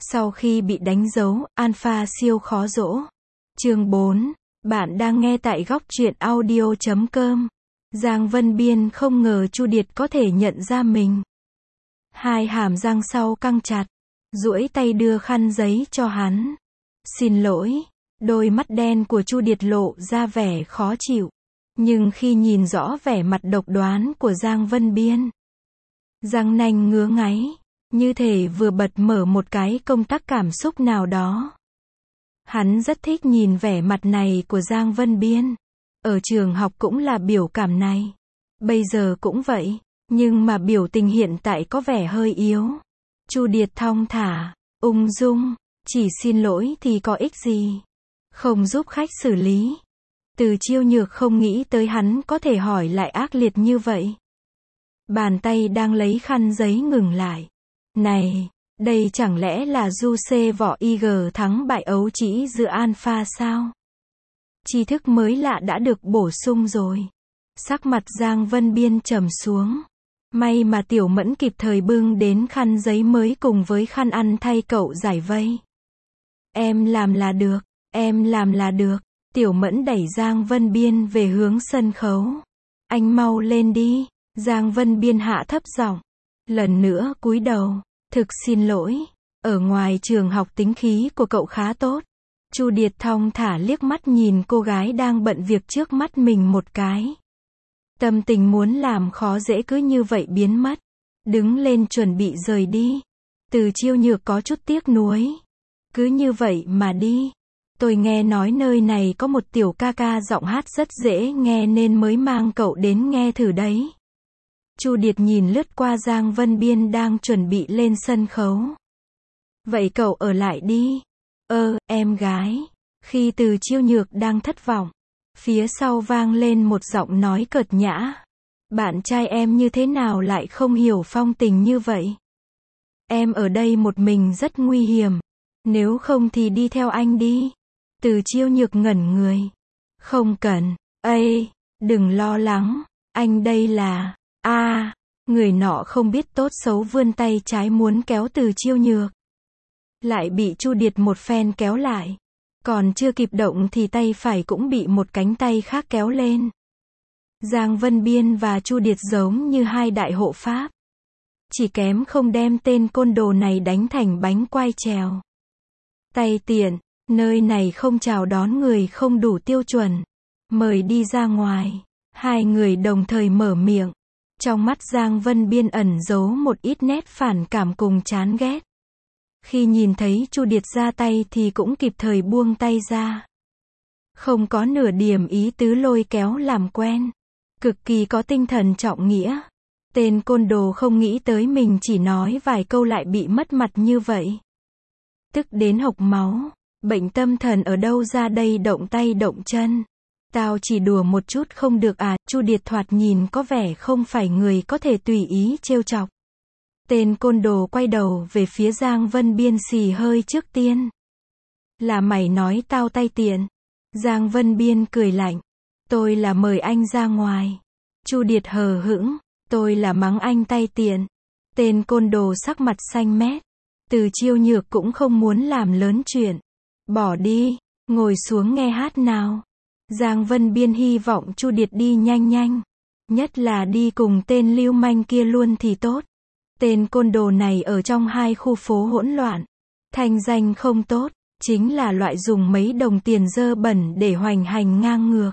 Sau khi bị đánh dấu, Alpha siêu khó dỗ. Chương 4. Bạn đang nghe tại góc truyện audio.com. Giang Vân Biên không ngờ Chu Điệt có thể nhận ra mình. Hai hàm răng sau căng chặt, duỗi tay đưa khăn giấy cho hắn. Xin lỗi. Đôi mắt đen của Chu Điệt lộ ra vẻ khó chịu. Nhưng khi nhìn rõ vẻ mặt độc đoán của Giang Vân Biên, răng nanh ngứa ngáy, như thể vừa bật mở một cái công tắc cảm xúc nào đó. Hắn rất thích nhìn vẻ mặt này của Giang Vân Biên. Ở trường học cũng là biểu cảm này. Bây giờ cũng vậy. Nhưng mà biểu tình hiện tại có vẻ hơi yếu. Chu Điệt thong thả, ung dung. Chỉ xin lỗi thì có ích gì. Không giúp khách xử lý. Từ Chiêu Nhược không nghĩ tới hắn có thể hỏi lại ác liệt như vậy. Bàn tay đang lấy khăn giấy ngừng lại. Này, đây chẳng lẽ là du xê võ IG thắng bại ấu trĩ giữa Alpha sao? Tri thức mới lạ đã được bổ sung rồi. Sắc mặt Giang Vân Biên trầm xuống. May mà Tiểu Mẫn kịp thời bưng đến khăn giấy mới cùng với khăn ăn thay cậu giải vây. Em làm là được, em làm là được. Tiểu Mẫn đẩy Giang Vân Biên về hướng sân khấu. Anh mau lên đi. Giang Vân Biên hạ thấp giọng. Lần nữa cúi đầu. Thực xin lỗi. Ở ngoài trường học tính khí của cậu khá tốt. Chu Điệt thong thả liếc mắt nhìn cô gái đang bận việc trước mắt mình một cái. Tâm tình muốn làm khó dễ cứ như vậy biến mất. Đứng lên chuẩn bị rời đi. Từ Chiêu Nhược có chút tiếc nuối. Cứ như vậy mà đi. Tôi nghe nói nơi này có một tiểu ca ca giọng hát rất dễ nghe nên mới mang cậu đến nghe thử đấy. Chu Điệt nhìn lướt qua Giang Vân Biên đang chuẩn bị lên sân khấu. Vậy cậu ở lại đi. Em gái. Khi Từ Chiêu Nhược đang thất vọng, phía sau vang lên một giọng nói cợt nhã. Bạn trai em như thế nào lại không hiểu phong tình như vậy? Em ở đây một mình rất nguy hiểm. Nếu không thì đi theo anh đi. Từ Chiêu Nhược ngẩn người. Không cần. Đừng lo lắng. Anh đây là... người nọ không biết tốt xấu vươn tay trái muốn kéo Từ Chiêu Nhược. Lại bị Chu Điệt một phen kéo lại. Còn chưa kịp động thì tay phải cũng bị một cánh tay khác kéo lên. Giang Vân Biên và Chu Điệt giống như hai đại hộ pháp. Chỉ kém không đem tên côn đồ này đánh thành bánh quai trèo. Tay tiện, nơi này không chào đón người không đủ tiêu chuẩn. Mời đi ra ngoài. Hai người đồng thời mở miệng. Trong mắt Giang Vân Biên ẩn giấu một ít nét phản cảm cùng chán ghét. Khi nhìn thấy Chu Điệt ra tay thì cũng kịp thời buông tay ra. Không có nửa điểm ý tứ lôi kéo làm quen. Cực kỳ có tinh thần trọng nghĩa. Tên côn đồ không nghĩ tới mình chỉ nói vài câu lại bị mất mặt như vậy. Tức đến hộc máu. Bệnh tâm thần ở đâu ra đây động tay động chân. Tao chỉ đùa một chút không được à? Chu Điệt thoạt nhìn có vẻ không phải người có thể tùy ý trêu chọc. Tên côn đồ quay đầu về phía Giang Vân Biên xì hơi trước tiên. Là mày nói tao tay tiện. Giang Vân Biên cười lạnh. Tôi là mời anh ra ngoài. Chu Điệt hờ hững. Tôi là mắng anh tay tiện. Tên côn đồ sắc mặt xanh mét. Từ Chiêu Nhược cũng không muốn làm lớn chuyện. Bỏ đi, ngồi xuống nghe hát nào. Giang Vân Biên hy vọng Chu Điệt đi nhanh nhanh. Nhất là đi cùng tên lưu manh kia luôn thì tốt. Tên côn đồ này ở trong hai khu phố hỗn loạn. Thanh danh không tốt, chính là loại dùng mấy đồng tiền dơ bẩn để hoành hành ngang ngược.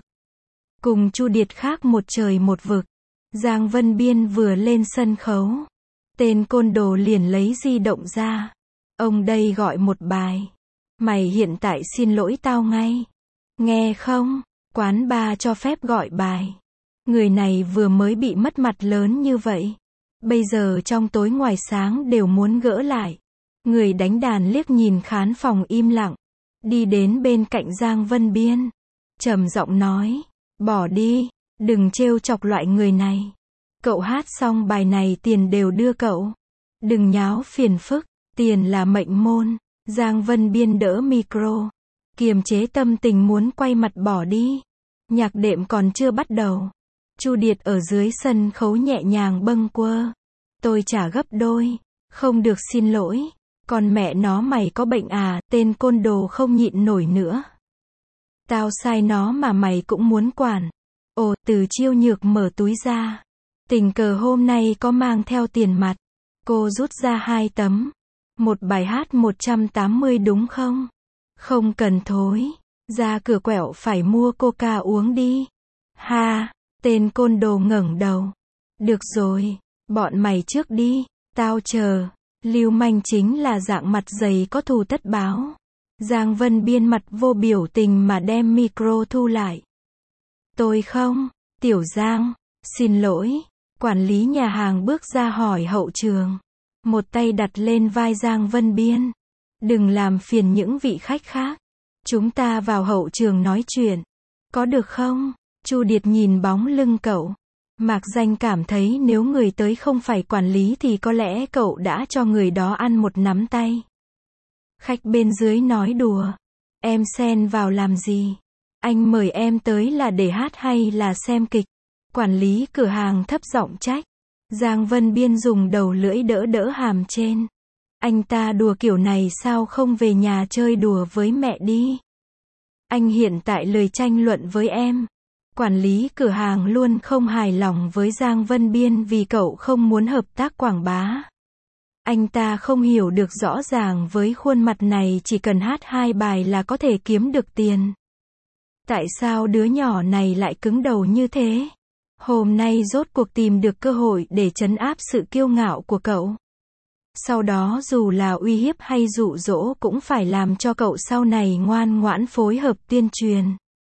Cùng Chu Điệt khác một trời một vực. Giang Vân Biên vừa lên sân khấu. Tên côn đồ liền lấy di động ra. Ông đây gọi một bài. Mày hiện tại xin lỗi tao ngay. Nghe không? Quán bar cho phép gọi bài. Người này vừa mới bị mất mặt lớn như vậy. Bây giờ trong tối ngoài sáng đều muốn gỡ lại. Người đánh đàn liếc nhìn khán phòng im lặng. Đi đến bên cạnh Giang Vân Biên. Trầm giọng nói. Bỏ đi. Đừng trêu chọc loại người này. Cậu hát xong bài này tiền đều đưa cậu. Đừng nháo phiền phức. Tiền là mệnh môn. Giang Vân Biên đỡ micro. Kiềm chế tâm tình muốn quay mặt bỏ đi. Nhạc đệm còn chưa bắt đầu. Chu Điệt ở dưới sân khấu nhẹ nhàng bâng quơ. Tôi trả gấp đôi. Không được xin lỗi. Còn mẹ nó mày có bệnh à, tên côn đồ không nhịn nổi nữa. Tao sai nó mà mày cũng muốn quản. Ồ, Từ Chiêu Nhược mở túi ra. Tình cờ hôm nay có mang theo tiền mặt. Cô rút ra 2 tấm. Một bài hát 180 đúng không? Không cần thối. Ra cửa quẹo phải mua coca uống đi. Ha, tên côn đồ ngẩng đầu. Được rồi, bọn mày trước đi, tao chờ. Lưu manh chính là dạng mặt dày có thù tất báo. Giang Vân Biên mặt vô biểu tình mà đem micro thu lại. Tôi không, Tiểu Giang, xin lỗi. Quản lý nhà hàng bước ra hỏi hậu trường. Một tay đặt lên vai Giang Vân Biên. Đừng làm phiền những vị khách khác. Chúng ta vào hậu trường nói chuyện. Có được không? Chu Điệt nhìn bóng lưng cậu. Mạc Danh cảm thấy nếu người tới không phải quản lý thì có lẽ cậu đã cho người đó ăn một nắm tay. Khách bên dưới nói đùa. Em xen vào làm gì? Anh mời em tới là để hát hay là xem kịch? Quản lý cửa hàng thấp giọng trách. Giang Vân Biên dùng đầu lưỡi đỡ đỡ hàm trên. Anh ta đùa kiểu này sao không về nhà chơi đùa với mẹ đi? Anh hiện tại lời tranh luận với em. Quản lý cửa hàng luôn không hài lòng với Giang Vân Biên vì cậu không muốn hợp tác quảng bá. Anh ta không hiểu được rõ ràng với khuôn mặt này chỉ cần hát 2 bài là có thể kiếm được tiền. Tại sao đứa nhỏ này lại cứng đầu như thế? Hôm nay rốt cuộc tìm được cơ hội để trấn áp sự kiêu ngạo của cậu. Sau đó dù là uy hiếp hay dụ dỗ cũng phải làm cho cậu sau này ngoan ngoãn phối hợp tuyên truyền.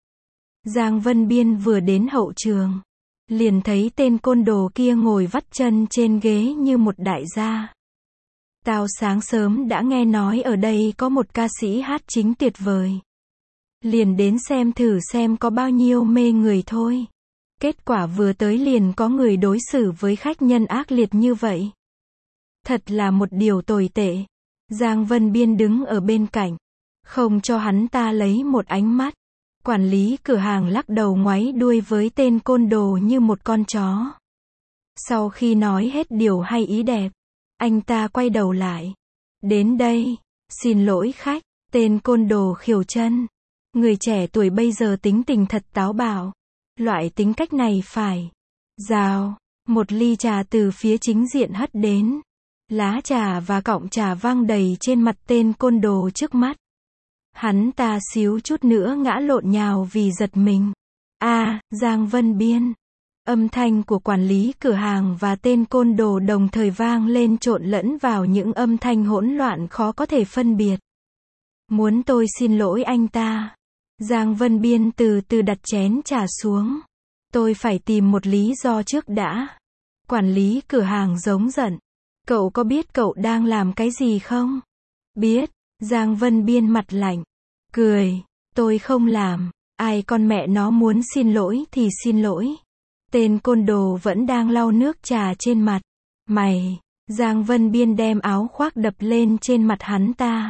Giang Vân Biên vừa đến hậu trường. Liền thấy tên côn đồ kia ngồi vắt chân trên ghế như một đại gia. Tao sáng sớm đã nghe nói ở đây có một ca sĩ hát chính tuyệt vời. Liền đến xem thử xem có bao nhiêu mê người thôi. Kết quả vừa tới liền có người đối xử với khách nhân ác liệt như vậy. Thật là một điều tồi tệ. Giang Vân Biên đứng ở bên cạnh. Không cho hắn ta lấy một ánh mắt. Quản lý cửa hàng lắc đầu ngoáy đuôi với tên côn đồ như một con chó. Sau khi nói hết điều hay ý đẹp, anh ta quay đầu lại. Đến đây, xin lỗi khách, tên côn đồ khiều chân. Người trẻ tuổi bây giờ tính tình thật táo bạo. Loại tính cách này phải. Rào, một ly trà từ phía chính diện hất đến. Lá trà và cọng trà văng đầy trên mặt tên côn đồ trước mắt. Hắn ta xíu chút nữa ngã lộn nhào vì giật mình. Giang Vân Biên. Âm thanh của quản lý cửa hàng và tên côn đồ đồng thời vang lên trộn lẫn vào những âm thanh hỗn loạn khó có thể phân biệt. Muốn tôi xin lỗi anh ta. Giang Vân Biên từ từ đặt chén trà xuống. Tôi phải tìm một lý do trước đã. Quản lý cửa hàng giống giận. Cậu có biết cậu đang làm cái gì không? Biết. Giang Vân Biên mặt lạnh. Cười. Tôi không làm. Ai con mẹ nó muốn xin lỗi thì xin lỗi. Tên côn đồ vẫn đang lau nước trà trên mặt. Mày. Giang Vân Biên đem áo khoác đập lên trên mặt hắn ta.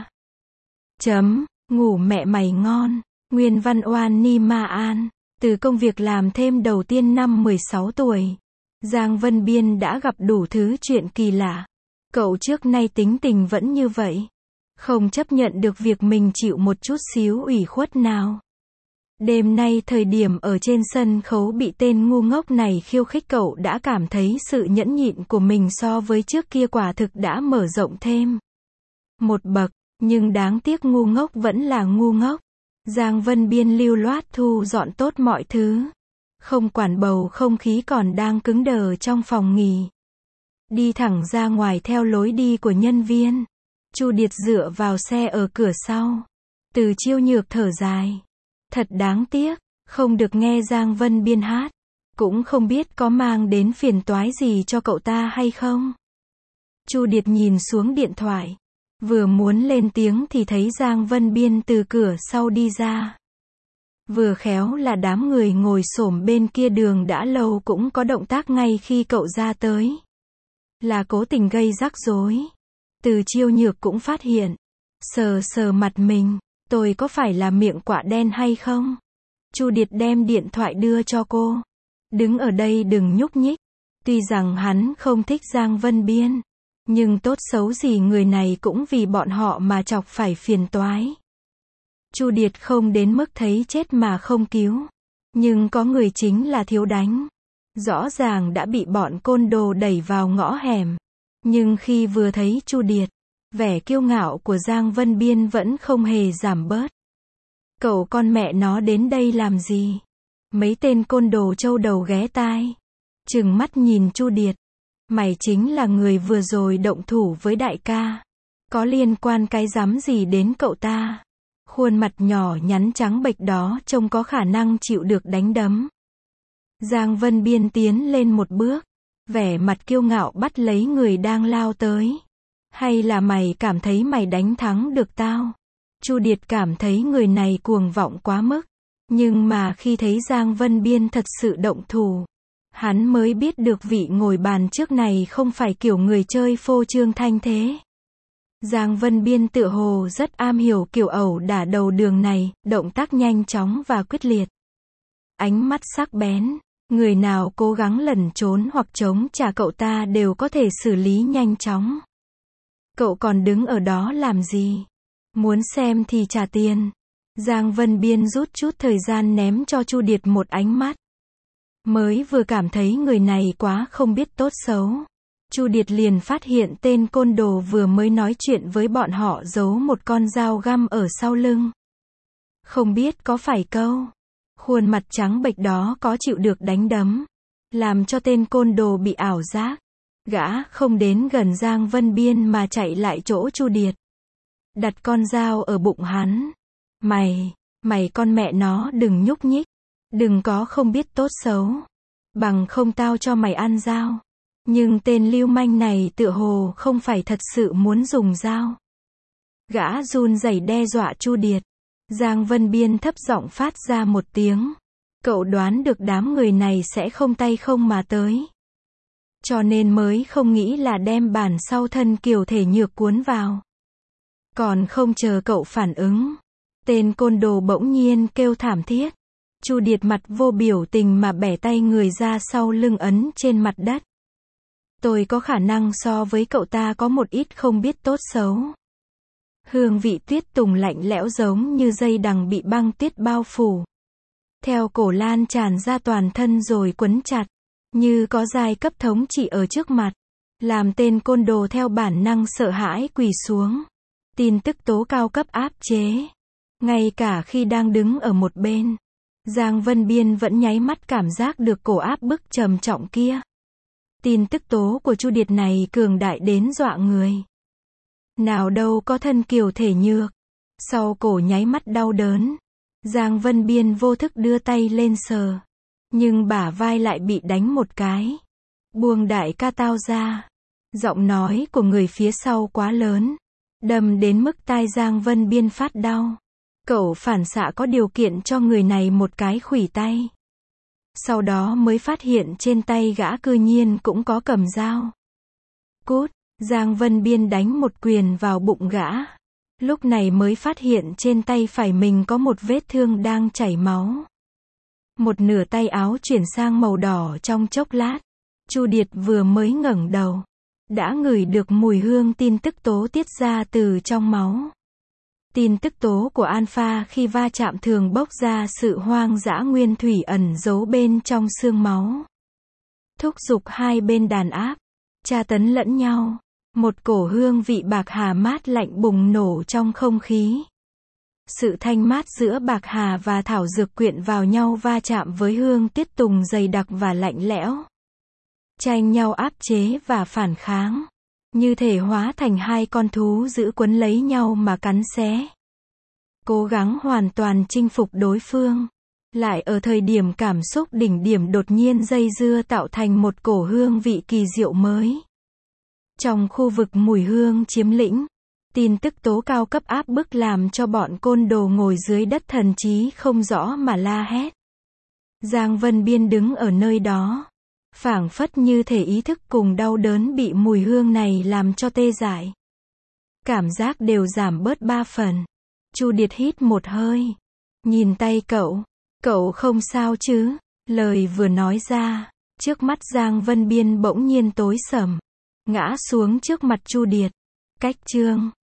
Ngủ mẹ mày ngon. Nguyên văn oan ni ma an. Từ công việc làm thêm đầu tiên năm 16 tuổi. Giang Vân Biên đã gặp đủ thứ chuyện kỳ lạ. Cậu trước nay tính tình vẫn như vậy. Không chấp nhận được việc mình chịu một chút xíu ủy khuất nào. Đêm nay thời điểm ở trên sân khấu bị tên ngu ngốc này khiêu khích cậu đã cảm thấy sự nhẫn nhịn của mình so với trước kia quả thực đã mở rộng thêm một bậc, nhưng đáng tiếc ngu ngốc vẫn là ngu ngốc. Giang Vân Biên lưu loát thu dọn tốt mọi thứ. Không quản bầu không khí còn đang cứng đờ trong phòng nghỉ. Đi thẳng ra ngoài theo lối đi của nhân viên. Chu Điệt dựa vào xe ở cửa sau. Từ Chiêu Nhược thở dài. Thật đáng tiếc, không được nghe Giang Vân Biên hát. Cũng không biết có mang đến phiền toái gì cho cậu ta hay không. Chu Điệt nhìn xuống điện thoại. Vừa muốn lên tiếng thì thấy Giang Vân Biên từ cửa sau đi ra. Vừa khéo là đám người ngồi xổm bên kia đường đã lâu cũng có động tác ngay khi cậu ra tới. Là cố tình gây rắc rối. Từ Chiêu Nhược cũng phát hiện. Sờ sờ mặt mình. Tôi có phải là miệng quạ đen hay không? Chu Điệt đem điện thoại đưa cho cô. Đứng ở đây đừng nhúc nhích. Tuy rằng hắn không thích Giang Vân Biên. Nhưng tốt xấu gì người này cũng vì bọn họ mà chọc phải phiền toái. Chu Điệt không đến mức thấy chết mà không cứu. Nhưng có người chính là Thiếu Đánh. Rõ ràng đã bị bọn côn đồ đẩy vào ngõ hẻm. Nhưng khi vừa thấy Chu Điệt, vẻ kiêu ngạo của Giang Vân Biên vẫn không hề giảm bớt. Cậu con mẹ nó đến đây làm gì? Mấy tên côn đồ trâu đầu ghé tai. Trừng mắt nhìn Chu Điệt. Mày chính là người vừa rồi động thủ với đại ca. Có liên quan cái rắm gì đến cậu ta? Khuôn mặt nhỏ nhắn trắng bệch đó trông có khả năng chịu được đánh đấm. Giang Vân Biên tiến lên một bước. Vẻ mặt kiêu ngạo bắt lấy người đang lao tới. Hay là mày cảm thấy mày đánh thắng được tao? Chu Điệt cảm thấy người này cuồng vọng quá mức. Nhưng mà khi thấy Giang Vân Biên thật sự động thủ, hắn mới biết được vị ngồi bàn trước này không phải kiểu người chơi phô trương thanh thế. Giang Vân Biên tựa hồ rất am hiểu kiểu ẩu đả đầu đường này, động tác nhanh chóng và quyết liệt. Ánh mắt sắc bén, người nào cố gắng lẩn trốn hoặc chống trả cậu ta đều có thể xử lý nhanh chóng. Cậu còn đứng ở đó làm gì? Muốn xem thì trả tiền. Giang Vân Biên rút chút thời gian ném cho Chu Điệt một ánh mắt. Mới vừa cảm thấy người này quá không biết tốt xấu. Chu Điệt liền phát hiện tên côn đồ vừa mới nói chuyện với bọn họ giấu một con dao găm ở sau lưng. Không biết có phải câu. Khuôn mặt trắng bệch đó có chịu được đánh đấm. Làm cho tên côn đồ bị ảo giác. Gã không đến gần Giang Vân Biên mà chạy lại chỗ Chu Điệt. Đặt con dao ở bụng hắn. Mày con mẹ nó đừng nhúc nhích. Đừng có không biết tốt xấu. Bằng không tao cho mày ăn dao. Nhưng tên lưu manh này tựa hồ không phải thật sự muốn dùng dao. Gã run rẩy đe dọa Chu Điệt. Giang Vân Biên thấp giọng phát ra một tiếng. Cậu đoán được đám người này sẽ không tay không mà tới. Cho nên mới không nghĩ là đem bản sau thân kiều thể nhược cuốn vào. Còn không chờ cậu phản ứng. Tên côn đồ bỗng nhiên kêu thảm thiết. Chu Điệt mặt vô biểu tình mà bẻ tay người ra sau lưng ấn trên mặt đất. Tôi có khả năng so với cậu ta có một ít không biết tốt xấu. Hương vị tuyết tùng lạnh lẽo giống như dây đằng bị băng tuyết bao phủ. Theo cổ lan tràn ra toàn thân rồi quấn chặt. Như có giai cấp thống trị ở trước mặt. Làm tên côn đồ theo bản năng sợ hãi quỳ xuống. Tin tức tố cao cấp áp chế. Ngay cả khi đang đứng ở một bên. Giang Vân Biên vẫn nháy mắt cảm giác được cổ áp bức trầm trọng kia. Tin tức tố của Chu Điệt này cường đại đến dọa người. Nào đâu có thân kiều thể nhược. Sau cổ nháy mắt đau đớn. Giang Vân Biên vô thức đưa tay lên sờ. Nhưng bả vai lại bị đánh một cái. Buông đại ca tao ra. Giọng nói của người phía sau quá lớn. Đâm đến mức tai Giang Vân Biên phát đau. Cậu phản xạ có điều kiện cho người này một cái khuỷu tay. Sau đó mới phát hiện trên tay gã cư nhiên cũng có cầm dao. Cút, Giang Vân Biên đánh một quyền vào bụng gã. Lúc này mới phát hiện trên tay phải mình có một vết thương đang chảy máu. Một nửa tay áo chuyển sang màu đỏ trong chốc lát. Chu Điệt vừa mới ngẩng đầu. Đã ngửi được mùi hương tin tức tố tiết ra từ trong máu. Tin tức tố của alpha khi va chạm thường bốc ra sự hoang dã nguyên thủy ẩn giấu bên trong xương máu. Thúc giục hai bên đàn áp, tra tấn lẫn nhau. Một cổ hương vị bạc hà mát lạnh bùng nổ trong không khí. Sự thanh mát giữa bạc hà và thảo dược quyện vào nhau va chạm với hương tiết tùng dày đặc và lạnh lẽo. Tranh nhau áp chế và phản kháng. Như thể hóa thành hai con thú dữ quấn lấy nhau mà cắn xé. Cố gắng hoàn toàn chinh phục đối phương. Lại ở thời điểm cảm xúc đỉnh điểm đột nhiên dây dưa tạo thành một cổ hương vị kỳ diệu mới. Trong khu vực mùi hương chiếm lĩnh, tin tức tố cao cấp áp bức làm cho bọn côn đồ ngồi dưới đất thần trí không rõ mà la hét. Giang Vân Biên đứng ở nơi đó. Phảng phất như thể ý thức cùng đau đớn bị mùi hương này làm cho tê dại. Cảm giác đều giảm bớt 3 phần. Chu Điệt hít một hơi. Nhìn tay cậu không sao chứ? Lời vừa nói ra, trước mắt Giang Vân Biên bỗng nhiên tối sầm. ngã xuống trước mặt Chu Điệt. Cách chương